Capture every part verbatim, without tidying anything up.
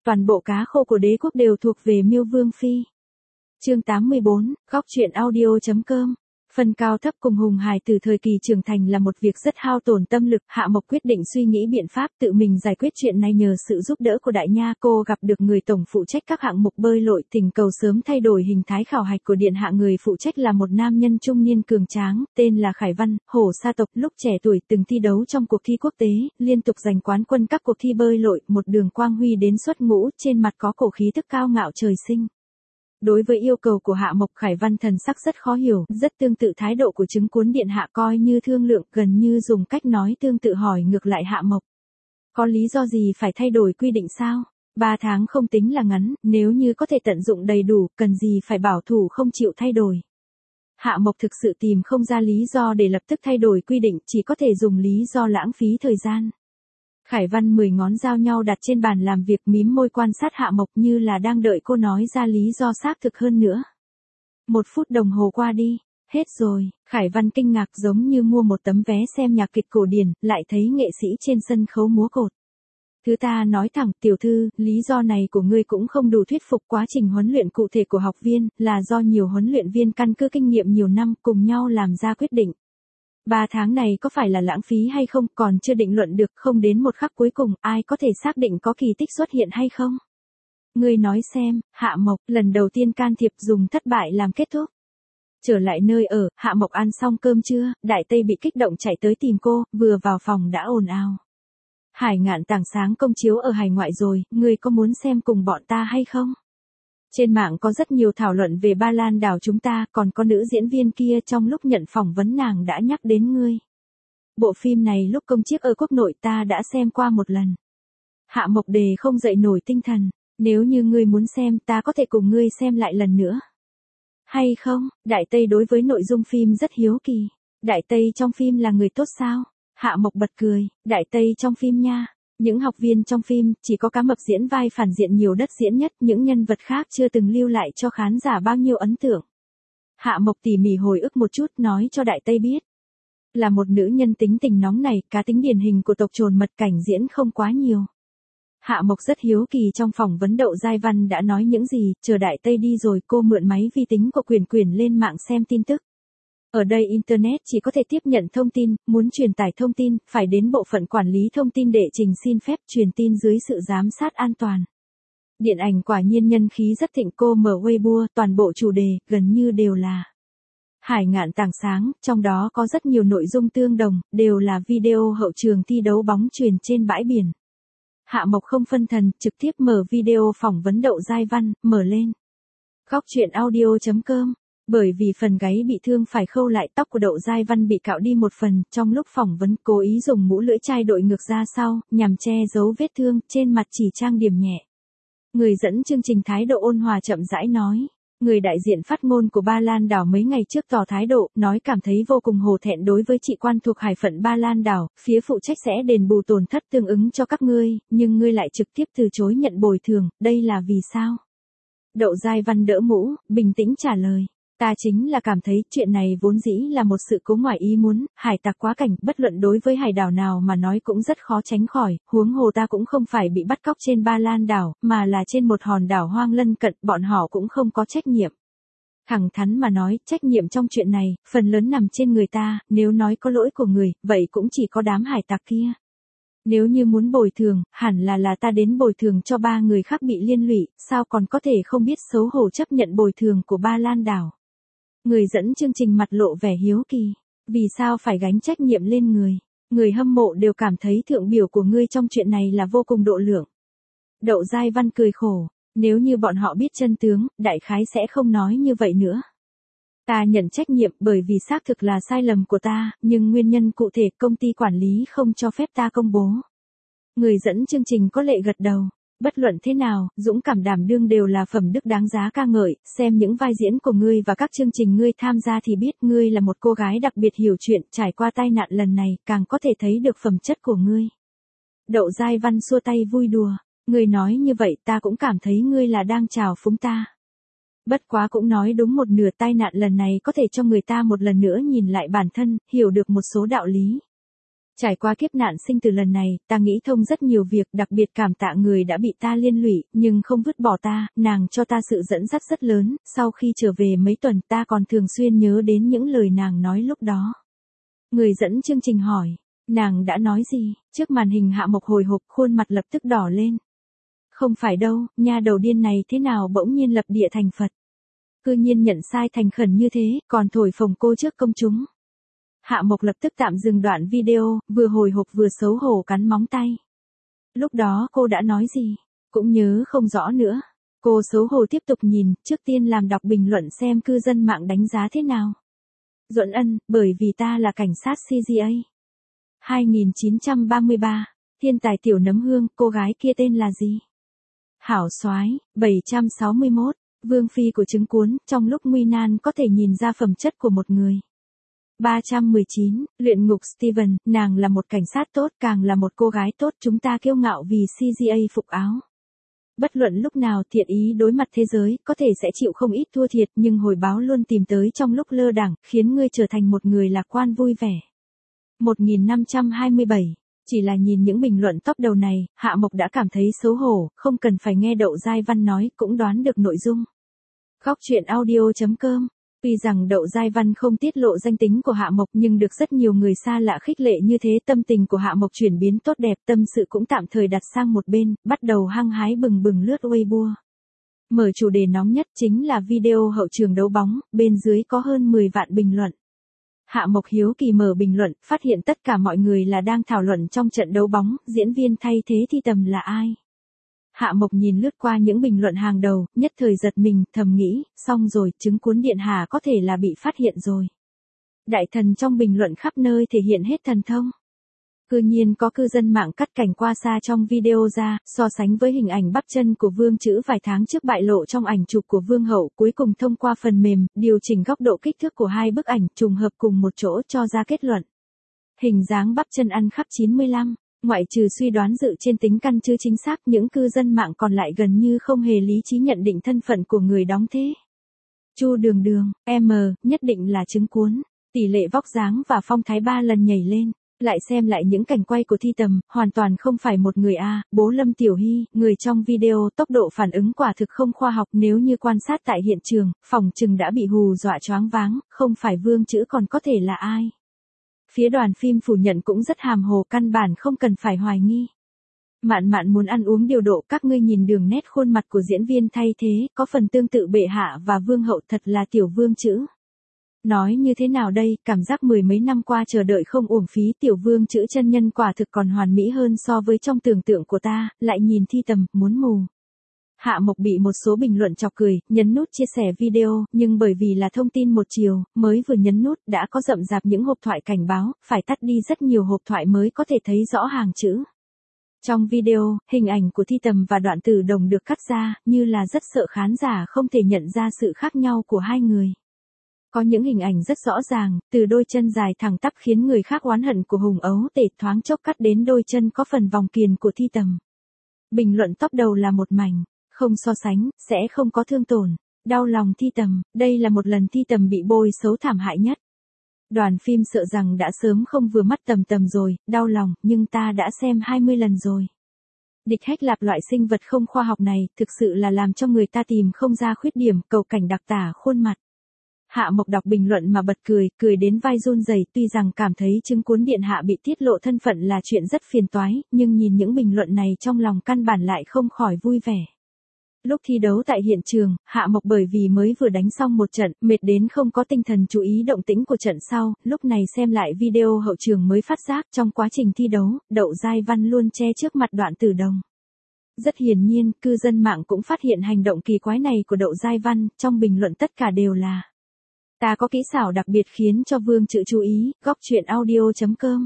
toàn bộ cá khô của đế quốc đều thuộc về Miêu Vương Phi. Chương tám mươi bốn, góc truyện audio.com. Phần cao thấp cùng Hùng Hải từ thời kỳ trưởng thành là một việc rất hao tổn tâm lực, Hạ Mộc quyết định suy nghĩ biện pháp tự mình giải quyết chuyện này nhờ sự giúp đỡ của Đại Nha. Cô gặp được người tổng phụ trách các hạng mục bơi lội, thỉnh cầu sớm thay đổi hình thái khảo hạch của điện hạ. Người phụ trách là một nam nhân trung niên cường tráng, tên là Khải Văn, hổ sa tộc, lúc trẻ tuổi từng thi đấu trong cuộc thi quốc tế, liên tục giành quán quân các cuộc thi bơi lội, một đường quang huy đến xuất ngũ, trên mặt có cổ khí tức cao ngạo trời sinh. Đối với yêu cầu của Hạ Mộc, Khải Văn thần sắc rất khó hiểu, rất tương tự thái độ của chứng cuốn điện hạ, coi như thương lượng, gần như dùng cách nói tương tự hỏi ngược lại Hạ Mộc. Có lý do gì phải thay đổi quy định sao? Ba tháng không tính là ngắn, nếu như có thể tận dụng đầy đủ, cần gì phải bảo thủ không chịu thay đổi. Hạ Mộc thực sự tìm không ra lý do để lập tức thay đổi quy định, chỉ có thể dùng lý do lãng phí thời gian. Khải Văn mười ngón giao nhau đặt trên bàn làm việc, mím môi quan sát Hạ Mộc như là đang đợi cô nói ra lý do xác thực hơn nữa. Một phút đồng hồ qua đi, hết rồi, Khải Văn kinh ngạc giống như mua một tấm vé xem nhạc kịch cổ điển, lại thấy nghệ sĩ trên sân khấu múa cột. Thứ ta nói thẳng, tiểu thư, lý do này của ngươi cũng không đủ thuyết phục. Quá trình huấn luyện cụ thể của học viên là do nhiều huấn luyện viên căn cứ kinh nghiệm nhiều năm cùng nhau làm ra quyết định. Ba tháng này có phải là lãng phí hay không còn chưa định luận được, không đến một khắc cuối cùng ai có thể xác định có kỳ tích xuất hiện hay không. Ngươi nói xem, Hạ Mộc, lần đầu tiên can thiệp dùng thất bại làm kết thúc. Trở lại nơi ở, Hạ Mộc ăn xong cơm trưa, Đại Tây bị kích động chạy tới tìm cô, vừa vào phòng đã ồn ào. Hải Ngạn tảng sáng công chiếu ở hải ngoại rồi, ngươi có muốn xem cùng bọn ta hay không? Trên mạng có rất nhiều thảo luận về Ba Lan đảo chúng ta, còn có nữ diễn viên kia trong lúc nhận phỏng vấn nàng đã nhắc đến ngươi. Bộ phim này lúc công chiếu ở quốc nội ta đã xem qua một lần. Hạ Mộc đề không dậy nổi tinh thần, nếu như ngươi muốn xem ta có thể cùng ngươi xem lại lần nữa. Hay không? Đại Tây đối với nội dung phim rất hiếu kỳ. Đại Tây trong phim là người tốt sao? Hạ Mộc bật cười, Đại Tây trong phim nha. Những học viên trong phim, chỉ có Cá Mập diễn vai phản diện nhiều đất diễn nhất, những nhân vật khác chưa từng lưu lại cho khán giả bao nhiêu ấn tượng. Hạ Mộc tỉ mỉ hồi ức một chút, nói cho Đại Tây biết. Là một nữ nhân tính tình nóng này, cá tính điển hình của tộc Trồn Mật, cảnh diễn không quá nhiều. Hạ Mộc rất hiếu kỳ trong phỏng vấn Đậu Giai Văn đã nói những gì, chờ Đại Tây đi rồi cô mượn máy vi tính của Quyển Quyển lên mạng xem tin tức. Ở đây Internet chỉ có thể tiếp nhận thông tin, muốn truyền tải thông tin, phải đến bộ phận quản lý thông tin để trình xin phép truyền tin dưới sự giám sát an toàn. Điện ảnh quả nhiên nhân khí rất thịnh, cô mở Weibo, toàn bộ chủ đề, gần như đều là Hải Ngạn tảng sáng, trong đó có rất nhiều nội dung tương đồng, đều là video hậu trường thi đấu bóng chuyền trên bãi biển. Hạ Mộc không phân thần, trực tiếp mở video phỏng vấn Đậu Giai Văn, mở lên. Góc truyện audio.com. Bởi vì phần gáy bị thương phải khâu lại, tóc của Đậu Giai Văn bị cạo đi một phần, trong lúc phỏng vấn cố ý dùng mũ lưỡi chai đội ngược ra sau, nhằm che giấu vết thương, trên mặt chỉ trang điểm nhẹ. Người dẫn chương trình thái độ ôn hòa chậm rãi nói. Người đại diện phát ngôn của Ba Lan đảo mấy ngày trước tỏ thái độ, nói cảm thấy vô cùng hổ thẹn đối với chị quan thuộc hải phận Ba Lan đảo, phía phụ trách sẽ đền bù tổn thất tương ứng cho các ngươi, nhưng ngươi lại trực tiếp từ chối nhận bồi thường, đây là vì sao? Đậu Giai Văn đỡ mũ, bình tĩnh trả lời. Ta chính là cảm thấy chuyện này vốn dĩ là một sự cố ngoài ý muốn, hải tặc quá cảnh, bất luận đối với hải đảo nào mà nói cũng rất khó tránh khỏi, huống hồ ta cũng không phải bị bắt cóc trên Ba Lan đảo, mà là trên một hòn đảo hoang lân cận, bọn họ cũng không có trách nhiệm. Thẳng thắn mà nói, trách nhiệm trong chuyện này, phần lớn nằm trên người ta, nếu nói có lỗi của người, vậy cũng chỉ có đám hải tặc kia. Nếu như muốn bồi thường, hẳn là là ta đến bồi thường cho ba người khác bị liên lụy, sao còn có thể không biết xấu hổ chấp nhận bồi thường của Ba Lan đảo. Người dẫn chương trình mặt lộ vẻ hiếu kỳ. Vì sao phải gánh trách nhiệm lên người? Người hâm mộ đều cảm thấy thượng biểu của ngươi trong chuyện này là vô cùng độ lượng. Đậu Giai Văn cười khổ. Nếu như bọn họ biết chân tướng, đại khái sẽ không nói như vậy nữa. Ta nhận trách nhiệm bởi vì xác thực là sai lầm của ta, nhưng nguyên nhân cụ thể công ty quản lý không cho phép ta công bố. Người dẫn chương trình có lệ gật đầu. Bất luận thế nào, dũng cảm đảm đương đều là phẩm đức đáng giá ca ngợi, xem những vai diễn của ngươi và các chương trình ngươi tham gia thì biết ngươi là một cô gái đặc biệt hiểu chuyện, trải qua tai nạn lần này, càng có thể thấy được phẩm chất của ngươi. Đậu Giai Văn xua tay vui đùa, ngươi nói như vậy ta cũng cảm thấy ngươi là đang chào phúng ta. Bất quá cũng nói đúng một nửa, tai nạn lần này có thể cho người ta một lần nữa nhìn lại bản thân, hiểu được một số đạo lý. Trải qua kiếp nạn sinh từ lần này, ta nghĩ thông rất nhiều việc, đặc biệt cảm tạ người đã bị ta liên lụy, nhưng không vứt bỏ ta, nàng cho ta sự dẫn dắt rất lớn, sau khi trở về mấy tuần ta còn thường xuyên nhớ đến những lời nàng nói lúc đó. Người dẫn chương trình hỏi, nàng đã nói gì? Trước màn hình Hạ Mộc hồi hộp, khuôn mặt lập tức đỏ lên. Không phải đâu, nha đầu điên này thế nào bỗng nhiên lập địa thành Phật. Cư nhiên nhận sai thành khẩn như thế, còn thổi phồng cô trước công chúng. Hạ Mộc lập tức tạm dừng đoạn video, vừa hồi hộp vừa xấu hổ cắn móng tay. Lúc đó cô đã nói gì? Cũng nhớ không rõ nữa. Cô xấu hổ tiếp tục nhìn, trước tiên làm đọc bình luận xem cư dân mạng đánh giá thế nào. Duẫn Ân, bởi vì ta là cảnh sát xê giê a. hai nghìn chín trăm ba mươi ba, thiên tài tiểu nấm hương, cô gái kia tên là gì? Hảo soái, bảy trăm sáu mươi mốt, vương phi của trứng cuốn, trong lúc nguy nan có thể nhìn ra phẩm chất của một người. ba trăm mười chín, luyện ngục Steven, nàng là một cảnh sát tốt, càng là một cô gái tốt, chúng ta kiêu ngạo vì xê giê a phục áo. Bất luận lúc nào thiện ý đối mặt thế giới, có thể sẽ chịu không ít thua thiệt, nhưng hồi báo luôn tìm tới trong lúc lơ đãng, khiến ngươi trở thành một người lạc quan vui vẻ. một nghìn năm trăm hai mươi bảy, chỉ là nhìn những bình luận top đầu này, Hạ Mộc đã cảm thấy xấu hổ, không cần phải nghe Đậu Giai Văn nói, cũng đoán được nội dung. Góc truyện audio chấm com. Tuy rằng Đậu Giai Văn không tiết lộ danh tính của Hạ Mộc nhưng được rất nhiều người xa lạ khích lệ như thế, tâm tình của Hạ Mộc chuyển biến tốt đẹp, tâm sự cũng tạm thời đặt sang một bên, bắt đầu hăng hái bừng bừng lướt Weibo. Mở chủ đề nóng nhất chính là video hậu trường đấu bóng, bên dưới có hơn mười vạn bình luận. Hạ Mộc hiếu kỳ mở bình luận, phát hiện tất cả mọi người là đang thảo luận trong trận đấu bóng, diễn viên thay thế Thi Tầm là ai. Hạ Mộc nhìn lướt qua những bình luận hàng đầu, nhất thời giật mình, thầm nghĩ, xong rồi, trứng cuốn điện hạ có thể là bị phát hiện rồi. Đại thần trong bình luận khắp nơi thể hiện hết thần thông. Cư nhiên có cư dân mạng cắt cảnh qua xa trong video ra, so sánh với hình ảnh bắp chân của Vương Chữ vài tháng trước bại lộ trong ảnh chụp của Vương Hậu, cuối cùng thông qua phần mềm, điều chỉnh góc độ kích thước của hai bức ảnh, trùng hợp cùng một chỗ cho ra kết luận. Hình dáng bắp chân ăn khắp chín mươi lăm. Ngoại trừ suy đoán dự trên tính căn chưa chính xác, những cư dân mạng còn lại gần như không hề lý trí nhận định thân phận của người đóng thế. Chu Đường Đường, M, nhất định là trứng cuốn, tỷ lệ vóc dáng và phong thái ba lần nhảy lên. Lại xem lại những cảnh quay của Thi Tầm, hoàn toàn không phải một người a, bố Lâm Tiểu Hy, người trong video, tốc độ phản ứng quả thực không khoa học, nếu như quan sát tại hiện trường, phòng chừng đã bị hù dọa choáng váng, không phải Vương Chữ còn có thể là ai. Phía đoàn phim phủ nhận cũng rất hàm hồ, căn bản không cần phải hoài nghi. Mạn Mạn muốn ăn uống điều độ, các ngươi nhìn đường nét khuôn mặt của diễn viên thay thế, có phần tương tự bệ hạ và Vương Hậu, thật là tiểu Vương Chữ. Nói như thế nào đây, cảm giác mười mấy năm qua chờ đợi không uổng phí, tiểu Vương Chữ chân nhân quả thực còn hoàn mỹ hơn so với trong tưởng tượng của ta, lại nhìn Thi Tầm, muốn mù. Hạ Mộc bị một số bình luận chọc cười, nhấn nút chia sẻ video, nhưng bởi vì là thông tin một chiều, mới vừa nhấn nút đã có rậm rạp những hộp thoại cảnh báo, phải tắt đi rất nhiều hộp thoại mới có thể thấy rõ hàng chữ. Trong video, hình ảnh của Thi Tầm và Đoạn Tử Đồng được cắt ra, như là rất sợ khán giả không thể nhận ra sự khác nhau của hai người. Có những hình ảnh rất rõ ràng, từ đôi chân dài thẳng tắp khiến người khác oán hận của Hùng Ấu Tể thoáng chốc cắt đến đôi chân có phần vòng kiềng của Thi Tầm. Bình luận top đầu là một mảnh, không so sánh, sẽ không có thương tổn. Đau lòng Thi Tầm, đây là một lần Thi Tầm bị bôi xấu thảm hại nhất. Đoàn phim sợ rằng đã sớm không vừa mắt Tầm Tầm rồi, đau lòng, nhưng ta đã xem hai mươi lần rồi. Địch Hách Lạp loại sinh vật không khoa học này, thực sự là làm cho người ta tìm không ra khuyết điểm, cầu cảnh đặc tả khuôn mặt. Hạ Mộc đọc bình luận mà bật cười, cười đến vai run rẩy, tuy rằng cảm thấy trứng cuốn điện hạ bị tiết lộ thân phận là chuyện rất phiền toái, nhưng nhìn những bình luận này trong lòng căn bản lại không khỏi vui vẻ. Lúc thi đấu tại hiện trường, Hạ Mộc bởi vì mới vừa đánh xong một trận, mệt đến không có tinh thần chú ý động tĩnh của trận sau, lúc này xem lại video hậu trường mới phát giác trong quá trình thi đấu, Đậu Giai Văn luôn che trước mặt Đoạn Tử Đồng. Rất hiển nhiên, cư dân mạng cũng phát hiện hành động kỳ quái này của Đậu Giai Văn, trong bình luận tất cả đều là ta có kỹ xảo đặc biệt khiến cho Vương Chữ chú ý, góc truyện audio chấm com.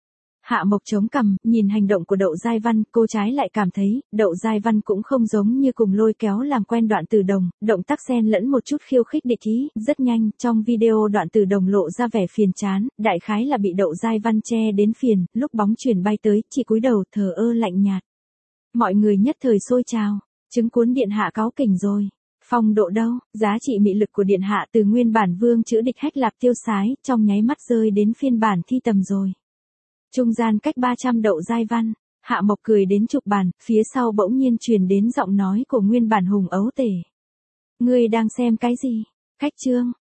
Hạ Mộc chống cằm, nhìn hành động của Đậu Giai Văn, cô trái lại cảm thấy, Đậu Giai Văn cũng không giống như cùng lôi kéo làm quen Đoạn Tử Đồng, động tác xen lẫn một chút khiêu khích địch ý, rất nhanh, trong video Đoạn Tử Đồng lộ ra vẻ phiền chán, đại khái là bị Đậu Giai Văn che đến phiền, lúc bóng chuyển bay tới, chỉ cúi đầu thờ ơ lạnh nhạt. Mọi người nhất thời sôi trào, trứng cuốn điện hạ cáu kỉnh rồi. Phong độ đâu, giá trị mị lực của điện hạ từ nguyên bản Vương Chữ Địch Hách Lạp tiêu sái, trong nháy mắt rơi đến phiên bản Thi Tầm rồi. Trung gian cách ba trăm đậu giai văn, Hạ Mộc cười đến chụp bàn, phía sau bỗng nhiên truyền đến giọng nói của nguyên bản Hùng Ấu Tể. Ngươi đang xem cái gì? Khách chương.